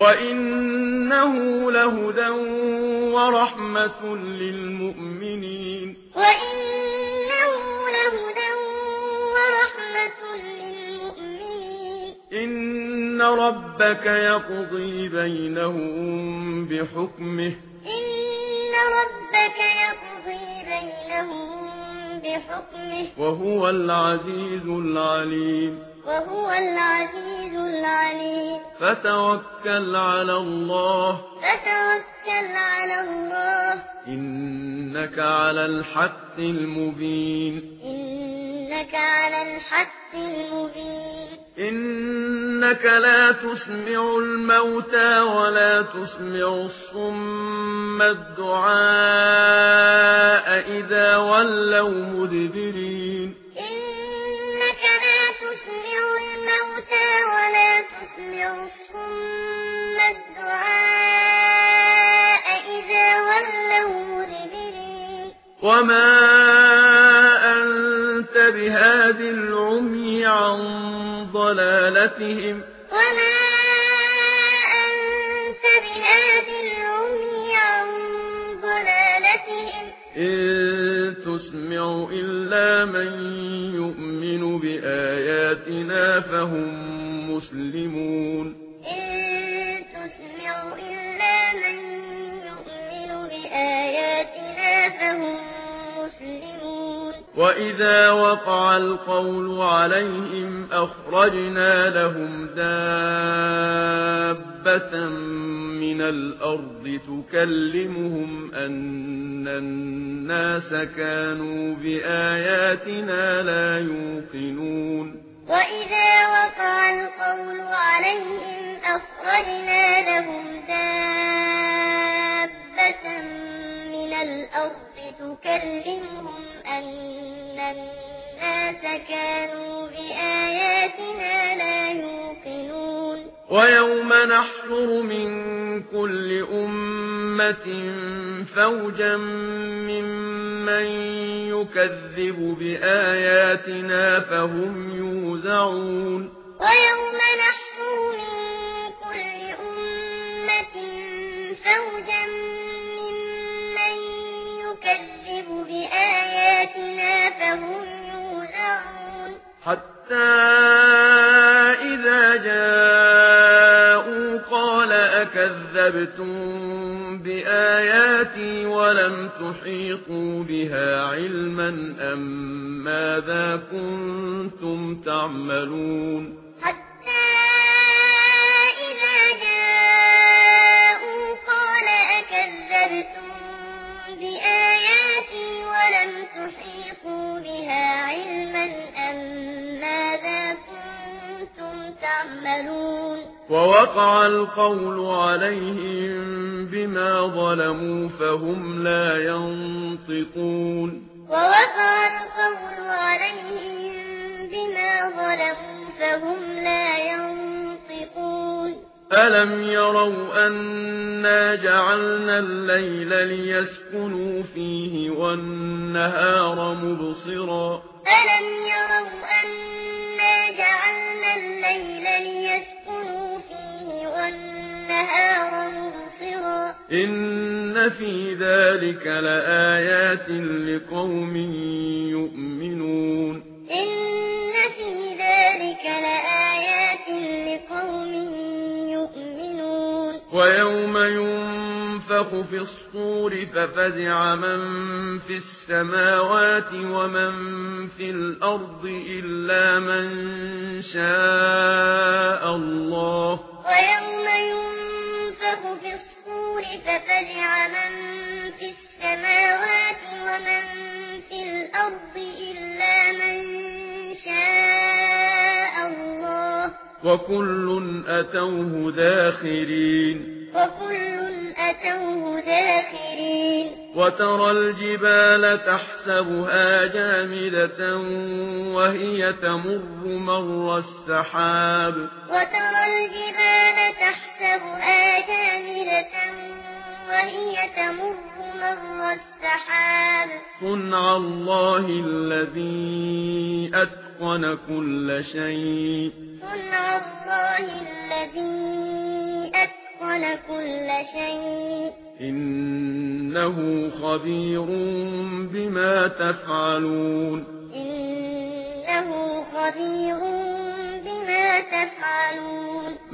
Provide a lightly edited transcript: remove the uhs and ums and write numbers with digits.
وإنه لهدى ورحمة للمؤمنين. إن ربك يقضي بينهم بحكمه. وهو العزيز العليم. فتوكل على الله. إنك على الحق المبين. إنك لا تسمع الموتى ولا تسمع الصم الدعاء إذا ولوا مدبرين. وما أنت بهاد العمي عن ضلالتهم. إن تسمع إلا من يؤمن بآياتنا فهم مسلمون. وإذا وقع القول عليهم أخرجنا لهم دابة من الأرض تكلمهم أن الناس كانوا بآياتنا لا يوقنون. وإذا وقع القول عليهم أخرجنا لهم دابة من الأرض تكلمهم أن الناس كانوا بآياتنا لا يوقنون. ويوم نحشر من كل أمة فوجا ممن يكذب بآياتنا فهم يوزعون. ويوم نحشر من كل أمة فوجا ممن يكذب بآياتنا فهم يوزعون. حتى إذا جاءوا قال أكذبتم بآياتي ولم تحيطوا بها علما أم ماذا كنتم تعملون. حتى إذا جاءوا قال أكذبتم بآياتي ولم تحيطوا بها علما أم ماذا كنتم تعملون. ووقع القول عليهم بما ظلموا فهم لا ينطقون. ووقع القول عليهم بما ظلموا فهم لا ينطقون. ألم يروا أنا جعلنا الليل ليسكنوا فيه والنهار مبصرا. ألم يروا أنا جعلنا الليل ليسكنوا فيه والنهار مبصرا. إن في ذلك لآيات لقوم يؤمنون. إن في ذلك لآيات لقوم يؤمنون. ويوم ينفخ في الصور ففزع من في السماوات ومن في الأرض إلا من شاء الله. ويوم ينفخ في الصور ففزع من في السماوات ومن في الأرض إلا من شاء الله. وكل أتوه داخرين. وترى الجبال تحسبها جامدة وهي تمر مر السحاب. وترى الجبال تحسبها جامدة وهي تمر مر السحاب. صنع الله الذي أتقن كل شيء. وكان كل شيء إنه خبير بما تفعلون إنه خبير بما تفعلون